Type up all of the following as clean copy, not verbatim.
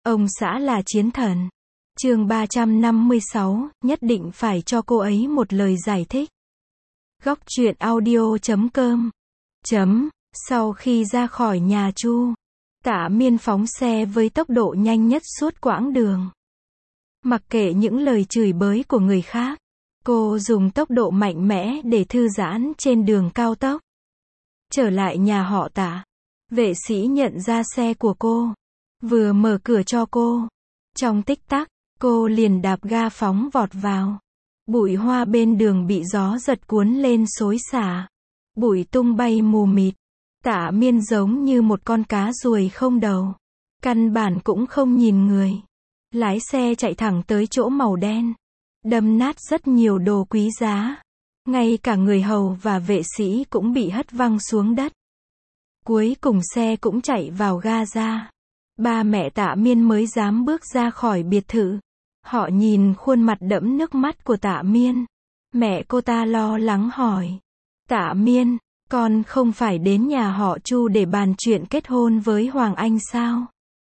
Ông xã là chiến thần. Chương 356, nhất định phải cho cô ấy một lời giải thích. Góc truyện audio.com. Sau khi ra khỏi nhà Chu, Tạ Miên phóng xe với tốc độ nhanh nhất suốt quãng đường. Mặc kệ những lời chửi bới của người khác, cô dùng tốc độ mạnh mẽ để thư giãn trên đường cao tốc. Trở lại nhà họ Tạ, vệ sĩ nhận ra xe của cô, vừa mở cửa cho cô. Trong tích tắc, cô liền đạp ga phóng vọt vào. Bụi hoa bên đường bị gió giật cuốn lên xối xả. Bụi tung bay mù mịt. Tạ Miên giống như một con cá ruồi không đầu. Căn bản cũng không nhìn người. Lái xe chạy thẳng tới chỗ màu đen. Đâm nát rất nhiều đồ quý giá. Ngay cả người hầu và vệ sĩ cũng bị hất văng xuống đất. Cuối cùng xe cũng chạy vào ga ra. Ba mẹ Tạ Miên mới dám bước ra khỏi biệt thự. Họ nhìn khuôn mặt đẫm nước mắt của Tạ Miên. Mẹ cô ta lo lắng hỏi. Tạ Miên, con không phải đến nhà họ Chu để bàn chuyện kết hôn với Hoàng Anh sao?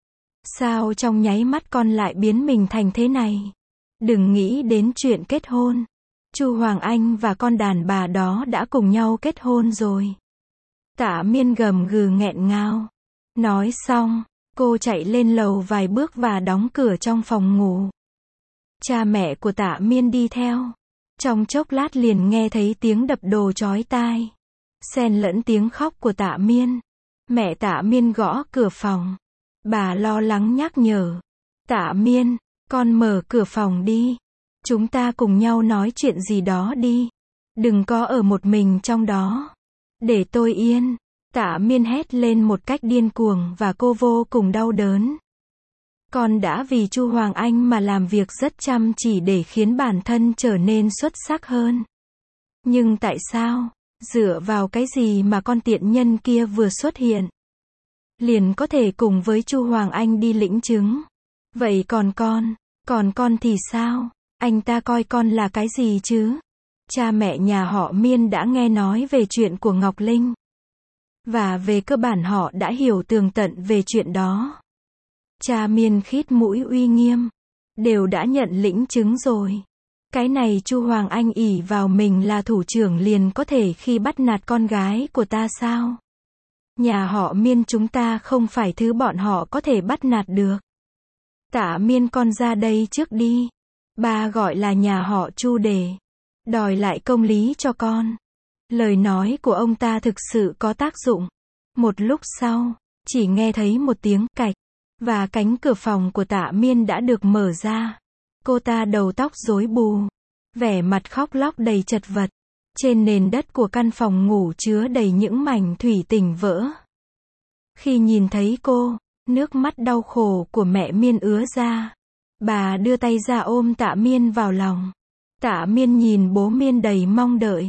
Sao trong nháy mắt con lại biến mình thành thế này? Đừng nghĩ đến chuyện kết hôn. Chu Hoàng Anh và con đàn bà đó đã cùng nhau kết hôn rồi. Tạ Miên gầm gừ nghẹn ngào. Nói xong, cô chạy lên lầu vài bước và đóng cửa trong phòng ngủ. Cha mẹ của Tạ Miên đi theo. Trong chốc lát liền nghe thấy tiếng đập đồ chói tai, xen lẫn tiếng khóc của Tạ Miên. Mẹ Tạ Miên gõ cửa phòng. Bà lo lắng nhắc nhở. Tạ Miên, con mở cửa phòng đi. Chúng ta cùng nhau nói chuyện gì đó đi. Đừng có ở một mình trong đó. Để tôi yên. Tạ Miên hét lên một cách điên cuồng và cô vô cùng đau đớn. Con đã vì Chu Hoàng Anh mà làm việc rất chăm chỉ để khiến bản thân trở nên xuất sắc hơn. Nhưng tại sao? Dựa vào cái gì mà con tiện nhân kia vừa xuất hiện liền có thể cùng với Chu Hoàng Anh đi lĩnh chứng? Vậy còn con thì sao? Anh ta coi con là cái gì chứ? Cha mẹ nhà họ Miên đã nghe nói về chuyện của Ngọc Linh. Và về cơ bản họ đã hiểu tường tận về chuyện đó. Cha Miên khít mũi uy nghiêm. Đều đã nhận lĩnh chứng rồi. Cái này Chu Hoàng Anh ỷ vào mình là thủ trưởng liền có thể khi bắt nạt con gái của ta sao? Nhà họ Miên chúng ta không phải thứ bọn họ có thể bắt nạt được. Tạ Miên, con ra đây trước đi. Ba gọi là nhà họ Chu để đòi lại công lý cho con. Lời nói của ông ta thực sự có tác dụng. Một lúc sau, chỉ nghe thấy một tiếng cạch, và cánh cửa phòng của Tạ Miên đã được mở ra. Cô ta đầu tóc rối bù, vẻ mặt khóc lóc đầy chật vật. Trên nền đất của căn phòng ngủ chứa đầy những mảnh thủy tinh vỡ. Khi nhìn thấy cô, nước mắt đau khổ của mẹ Miên ứa ra. Bà đưa tay ra ôm Tạ Miên vào lòng. Tạ Miên nhìn bố Miên đầy mong đợi.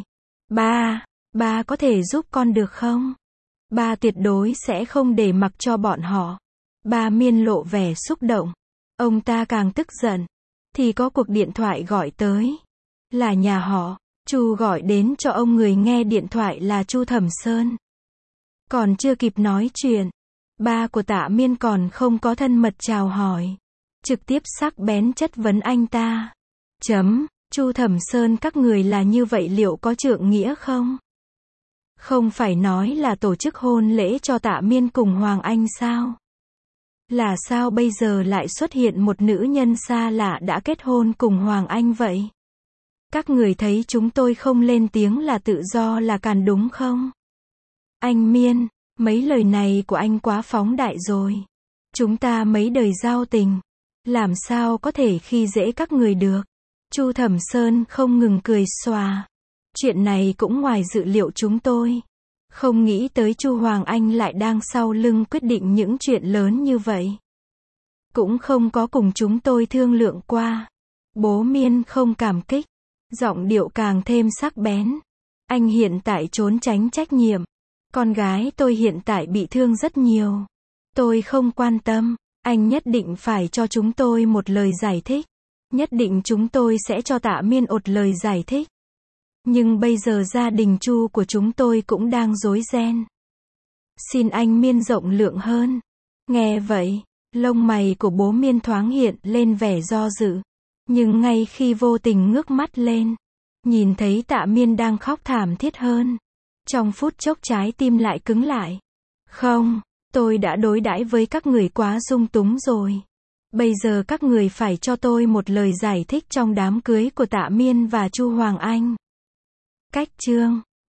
Ba có thể giúp con được không? Ba tuyệt đối sẽ không để mặc cho bọn họ. Ba Miên lộ vẻ xúc động. Ông ta càng tức giận. Thì có cuộc điện thoại gọi tới. Là nhà họ Chu gọi đến cho ông, người nghe điện thoại là Chu Thẩm Sơn. Còn chưa kịp nói chuyện, ba của Tạ Miên còn không có thân mật chào hỏi. Trực tiếp sắc bén chất vấn anh ta. Chu Thẩm Sơn, các người là như vậy liệu có trượng nghĩa không? Không phải nói là tổ chức hôn lễ cho Tạ Miên cùng Hoàng Anh sao? Là sao bây giờ lại xuất hiện một nữ nhân xa lạ đã kết hôn cùng Hoàng Anh vậy? Các người thấy chúng tôi không lên tiếng là tự do là càn đúng không? Anh Miên, mấy lời này của anh quá phóng đại rồi. Chúng ta mấy đời giao tình, làm sao có thể khi dễ các người được? Chu Thẩm Sơn không ngừng cười xòa. Chuyện này cũng ngoài dự liệu chúng tôi. Không nghĩ tới Chu Hoàng Anh lại đang sau lưng quyết định những chuyện lớn như vậy. Cũng không có cùng chúng tôi thương lượng qua. Bố Miên không cảm kích. Giọng điệu càng thêm sắc bén. Anh hiện tại trốn tránh trách nhiệm. Con gái tôi hiện tại bị thương rất nhiều. Tôi không quan tâm. Anh nhất định phải cho chúng tôi một lời giải thích. Nhất định chúng tôi sẽ cho Tạ Miên một lời giải thích. Nhưng bây giờ gia đình Chu của chúng tôi cũng đang rối ren. Xin anh Miên rộng lượng hơn. Nghe vậy, Lông mày của bố Miên thoáng hiện lên vẻ do dự. Nhưng ngay khi vô tình ngước mắt lên, nhìn thấy Tạ Miên đang khóc thảm thiết hơn. Trong phút chốc trái tim lại cứng lại. Không, tôi đã đối đãi với các người quá dung túng rồi. Bây giờ các người phải cho tôi một lời giải thích trong đám cưới của Tạ Miên và Chu Hoàng Anh. Cách chương